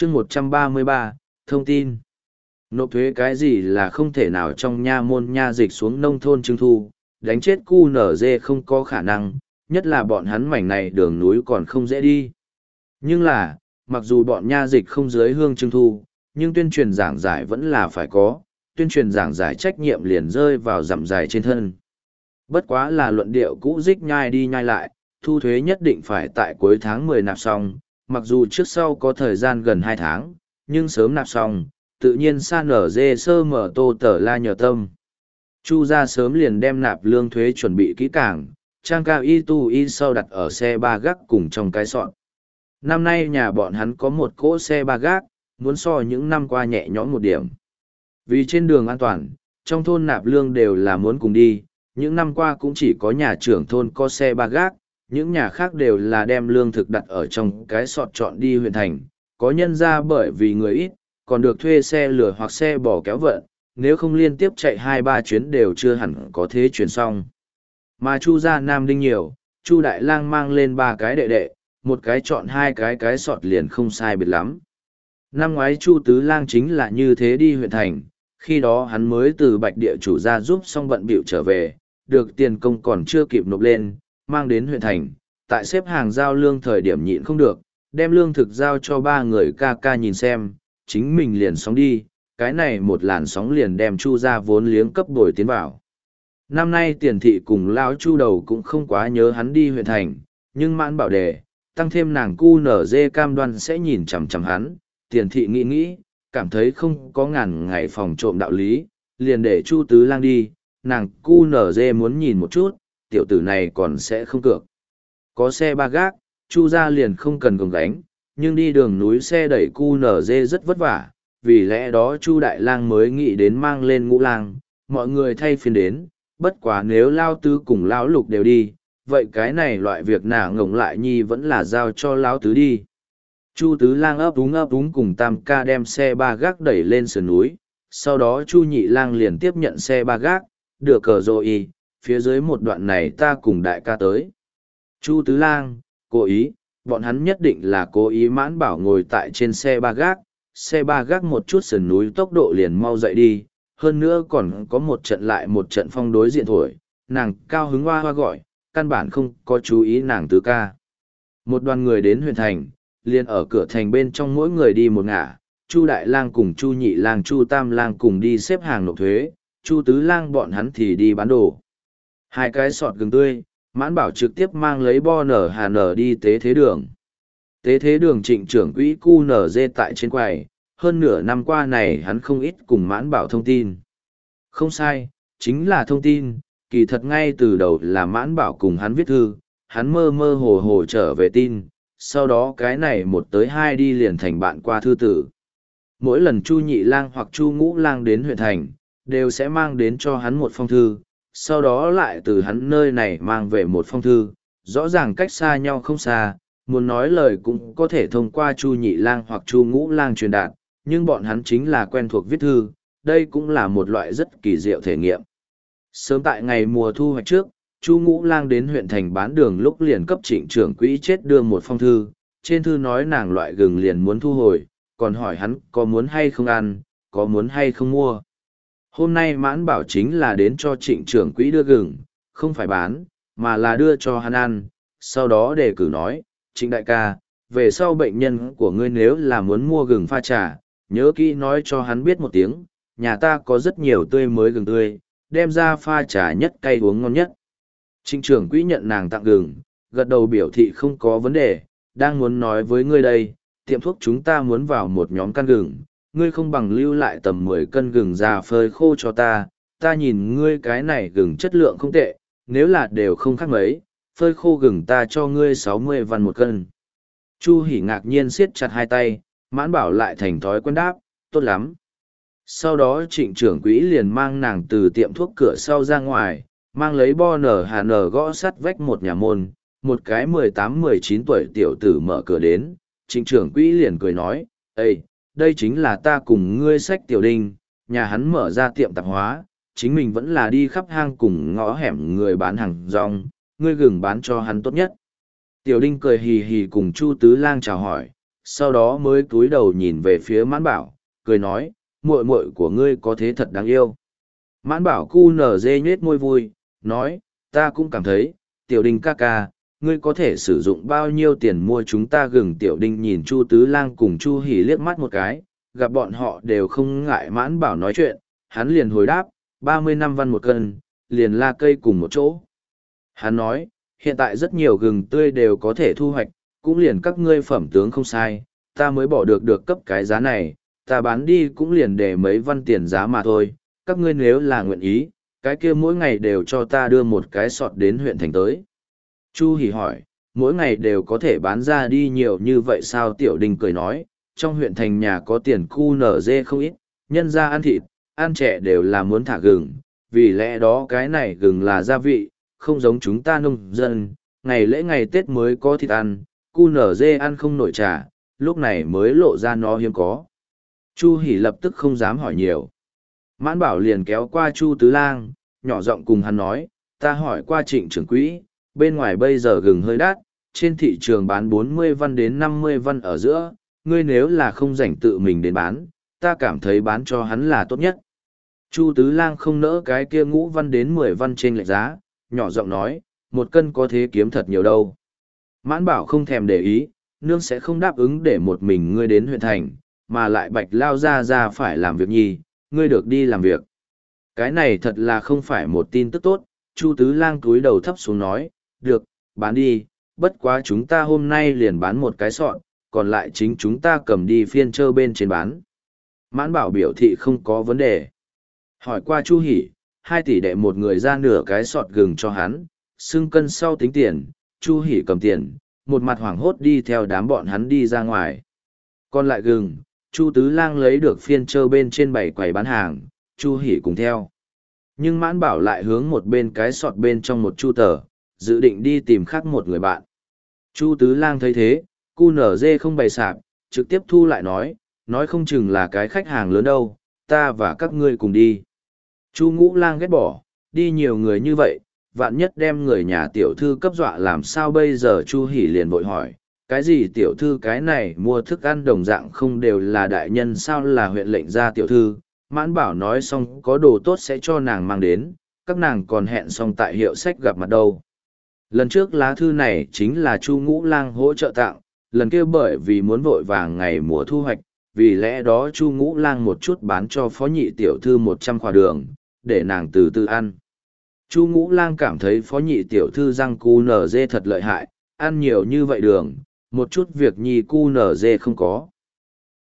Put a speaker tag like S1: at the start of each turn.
S1: chương 133, thông tin. Nộp thuế cái gì là không thể nào trong nha môn nha dịch xuống nông thôn trưng thu, đánh chết QNZ không có khả năng, nhất là bọn hắn mảnh này đường núi còn không dễ đi. Nhưng là, mặc dù bọn nha dịch không dưới hương trưng thu, nhưng tuyên truyền giảng giải vẫn là phải có, tuyên truyền giảng giải trách nhiệm liền rơi vào dặm dài trên thân. Bất quá là luận điệu cũ dích nhai đi nhai lại, thu thuế nhất định phải tại cuối tháng 10 nạp xong, mặc dù trước sau có thời gian gần 2 tháng, nhưng sớm nạp xong, tự nhiên san ở dê sơ mở tô tờ la nhờ tâm. Chu ra sớm liền đem nạp lương thuế chuẩn bị kỹ càng, trang cao y tu y sau đặt ở xe ba gác cùng trong cái sọn. Năm nay nhà bọn hắn có một cỗ xe ba gác, muốn so những năm qua nhẹ nhõm một điểm. Vì trên đường an toàn, trong thôn nạp lương đều là muốn cùng đi, những năm qua cũng chỉ có nhà trưởng thôn có xe ba gác, những nhà khác đều là đem lương thực đặt ở trong cái sọt chọn đi huyện thành, có nhân ra bởi vì người ít, còn được thuê xe lửa hoặc xe bò kéo vận, nếu không liên tiếp chạy 2-3 chuyến đều chưa hẳn có thế chuyển xong. Mà Chu gia Nam Đinh nhiều, Chu Đại Lang mang lên 3 cái đệ đệ, một cái chọn 2 cái sọt liền không sai biệt lắm. Năm ngoái Chu Tứ Lang chính là như thế đi huyện thành, khi đó hắn mới từ Bạch địa chủ ra giúp xong bận bịu trở về, được tiền công còn chưa kịp nộp lên, mang đến huyện thành, tại xếp hàng giao lương thời điểm nhịn không được, đem lương thực giao cho 3 người ca ca nhìn xem, chính mình liền sóng đi, cái này một làn sóng liền đem Chu ra vốn liếng cấp đổi tiến vào. Năm nay tiền thị cùng lão Chu đầu cũng không quá nhớ hắn đi huyện thành, nhưng mãn bảo đề, tăng thêm nàng cu nở dê cam đoan sẽ nhìn chằm chằm hắn, tiền thị nghĩ, cảm thấy không có ngàn ngày phòng trộm đạo lý, liền để Chu Tứ Lang đi, nàng cu nở dê muốn nhìn một chút, tiểu tử này còn sẽ không cược. Có xe ba gác, Chu ra liền không cần gồng gánh, nhưng đi đường núi xe đẩy cu nở dê rất vất vả, vì lẽ đó Chu Đại Lang mới nghĩ đến mang lên Ngũ Lang, mọi người thay phiên đến, bất quá nếu Lao Tứ cùng Lão Lục đều đi, vậy cái này loại việc nả ngổng lại nhi vẫn là giao cho Lão Tứ đi. Chu Tứ Lang ấp úng cùng Tam Ca đem xe ba gác đẩy lên sườn núi, sau đó Chu Nhị Lang liền tiếp nhận xe ba gác, đưa cờ rồi phía dưới một đoạn này ta cùng đại ca tới. Chu Tứ Lang, cố ý, bọn hắn nhất định là cố ý mãn bảo ngồi tại trên xe ba gác một chút sườn núi tốc độ liền mau dậy đi, hơn nữa còn có một trận lại một trận phong đối diện thổi, nàng cao hứng hoa hoa gọi, căn bản không có chú ý nàng Tứ Ca. Một đoàn người đến huyện thành, liền ở cửa thành bên trong mỗi người đi một ngả, Chu Đại Lang cùng Chu Nhị Lang Chu Tam Lang cùng đi xếp hàng nộp thuế, Chu Tứ Lang bọn hắn thì đi bán đồ. 2 cái sọt gừng tươi, mãn bảo trực tiếp mang lấy bo nở hà nở đi tế thế đường. Tế thế đường trịnh trưởng quỹ cu nở dê tại trên quầy, hơn nửa năm qua này hắn không ít cùng mãn bảo thông tin. Không sai, chính là thông tin, kỳ thật ngay từ đầu là mãn bảo cùng hắn viết thư, hắn mơ mơ hồ hồ trở về tin, sau đó cái này 1 tới 2 đi liền thành bạn qua thư tử. Mỗi lần Chu Nhị Lang hoặc Chu Ngũ Lang đến huyện thành, đều sẽ mang đến cho hắn một phong thư, sau đó lại từ hắn nơi này mang về một phong thư, rõ ràng cách xa nhau không xa, muốn nói lời cũng có thể thông qua Chu Nhị Lang hoặc Chu Ngũ Lang truyền đạt, nhưng bọn hắn chính là quen thuộc viết thư, đây cũng là một loại rất kỳ diệu thể nghiệm. Sớm tại ngày mùa thu hoạch trước, Chu Ngũ Lang đến huyện thành bán đường lúc liền cấp trịnh trưởng quỹ chết đưa một phong thư, trên thư nói nàng loại gừng liền muốn thu hồi, còn hỏi hắn có muốn hay không ăn, có muốn hay không mua. Hôm nay mãn bảo chính là đến cho trịnh trưởng quỹ đưa gừng, không phải bán, mà là đưa cho hắn ăn, sau đó đề cử nói, trịnh đại ca, về sau bệnh nhân của ngươi nếu là muốn mua gừng pha trà, nhớ kỹ nói cho hắn biết một tiếng, nhà ta có rất nhiều tươi mới gừng tươi, đem ra pha trà nhất cay uống ngon nhất. Trịnh trưởng quỹ nhận nàng tặng gừng, gật đầu biểu thị không có vấn đề, đang muốn nói với ngươi đây, tiệm thuốc chúng ta muốn vào một nhóm căn gừng, ngươi không bằng lưu lại tầm 10 cân gừng già phơi khô cho ta nhìn ngươi cái này gừng chất lượng không tệ, nếu là đều không khác mấy, phơi khô gừng ta cho ngươi 60 văn 1 cân. Chu Hỉ ngạc nhiên siết chặt 2 tay, mãn bảo lại thành thói quen đáp, tốt lắm. Sau đó trịnh trưởng quỹ liền mang nàng từ tiệm thuốc cửa sau ra ngoài, mang lấy bo nở hà nở gõ sắt vách một nhà môn, một cái 18-19 tuổi tiểu tử mở cửa đến, trịnh trưởng quỹ liền cười nói, ê, đây chính là ta cùng ngươi sách tiểu đinh, nhà hắn mở ra tiệm tạp hóa, chính mình vẫn là đi khắp hang cùng ngõ hẻm người bán hàng rong, ngươi gừng bán cho hắn tốt nhất. Tiểu đinh cười hì hì cùng Chu Tứ Lang chào hỏi, sau đó mới cúi đầu nhìn về phía Mãn Bảo, cười nói, muội muội của ngươi có thế thật đáng yêu. Mãn Bảo cu nở dê nhết môi vui, nói, ta cũng cảm thấy, Tiểu Đinh ca ca, ngươi có thể sử dụng bao nhiêu tiền mua chúng ta gừng. Tiểu Đinh nhìn Chu Tứ Lang cùng Chu Hỉ liếc mắt một cái, gặp bọn họ đều không ngại Mãn Bảo nói chuyện, hắn liền hồi đáp, 35 văn một cân, liền la cây cùng một chỗ. Hắn nói, hiện tại rất nhiều gừng tươi đều có thể thu hoạch, cũng liền các ngươi phẩm tướng không sai, ta mới bỏ được cấp cái giá này, ta bán đi cũng liền để mấy văn tiền giá mà thôi, các ngươi nếu là nguyện ý, cái kia mỗi ngày đều cho ta đưa một cái sọt đến huyện thành tới. Chu Hỉ hỏi, mỗi ngày đều có thể bán ra đi nhiều như vậy sao? Tiểu Đinh cười nói, trong huyện thành nhà có tiền cu nở dê không ít, nhân ra ăn thịt, ăn trẻ đều là muốn thả gừng, vì lẽ đó cái này gừng là gia vị, không giống chúng ta nông dân, ngày lễ ngày Tết mới có thịt ăn, cu nở dê ăn không nổi trả, lúc này mới lộ ra nó hiếm có. Chu Hỉ lập tức không dám hỏi nhiều. Mãn Bảo liền kéo qua Chu Tứ Lang, nhỏ giọng cùng hắn nói, ta hỏi qua Trịnh trưởng quỹ, bên ngoài bây giờ gừng hơi đắt, trên thị trường bán 40 văn đến 50 văn ở giữa, ngươi nếu là không rảnh tự mình đến bán, ta cảm thấy bán cho hắn là tốt nhất. Chu Tứ Lang không nỡ cái kia ngũ văn đến 10 văn trên lệch giá, nhỏ giọng nói, một cân có thế kiếm thật nhiều đâu. Mãn Bảo không thèm để ý, nương sẽ không đáp ứng để một mình ngươi đến huyện thành, mà lại Bạch lao ra phải làm việc nhi, ngươi được đi làm việc. Cái này thật là không phải một tin tức tốt. Chu Tứ Lang cúi đầu thấp xuống nói, được, bán đi, bất quá chúng ta hôm nay liền bán một cái sọt, còn lại chính chúng ta cầm đi phiên trơ bên trên bán. Mãn Bảo biểu thị không có vấn đề. Hỏi qua Chu Hỉ, 2 tỷ đệ một người ra nửa cái sọt gừng cho hắn, xưng cân sau tính tiền, Chu Hỉ cầm tiền, một mặt hoảng hốt đi theo đám bọn hắn đi ra ngoài. Còn lại gừng, Chu Tứ Lang lấy được phiên trơ bên trên 7 quầy bán hàng, Chu Hỉ cùng theo. Nhưng Mãn Bảo lại hướng một bên cái sọt bên trong một chu tờ, dự định đi tìm khác một người bạn. Chu Tứ Lang thấy thế, cu nở dê không bày sạp, trực tiếp thu lại nói không chừng là cái khách hàng lớn đâu, ta và các ngươi cùng đi. Chu Ngũ Lang ghét bỏ, đi nhiều người như vậy, vạn nhất đem người nhà tiểu thư cấp dọa làm sao bây giờ? Chu Hỉ liền vội hỏi, cái gì tiểu thư? Cái này mua thức ăn đồng dạng không đều là đại nhân sao? Là huyện lệnh gia tiểu thư. Mãn Bảo nói xong có đồ tốt sẽ cho nàng mang đến, các nàng còn hẹn xong tại hiệu sách gặp mặt đâu. Lần trước lá thư này chính là Chu Ngũ Lang hỗ trợ tặng, lần kia bởi vì muốn vội vàng ngày mùa thu hoạch, vì lẽ đó Chu Ngũ Lang một chút bán cho phó nhị tiểu thư 100 khỏa đường, để nàng từ từ ăn. Chu Ngũ Lang cảm thấy phó nhị tiểu thư răng cu nở dê thật lợi hại, ăn nhiều như vậy đường, một chút việc nhi cu nở dê không có.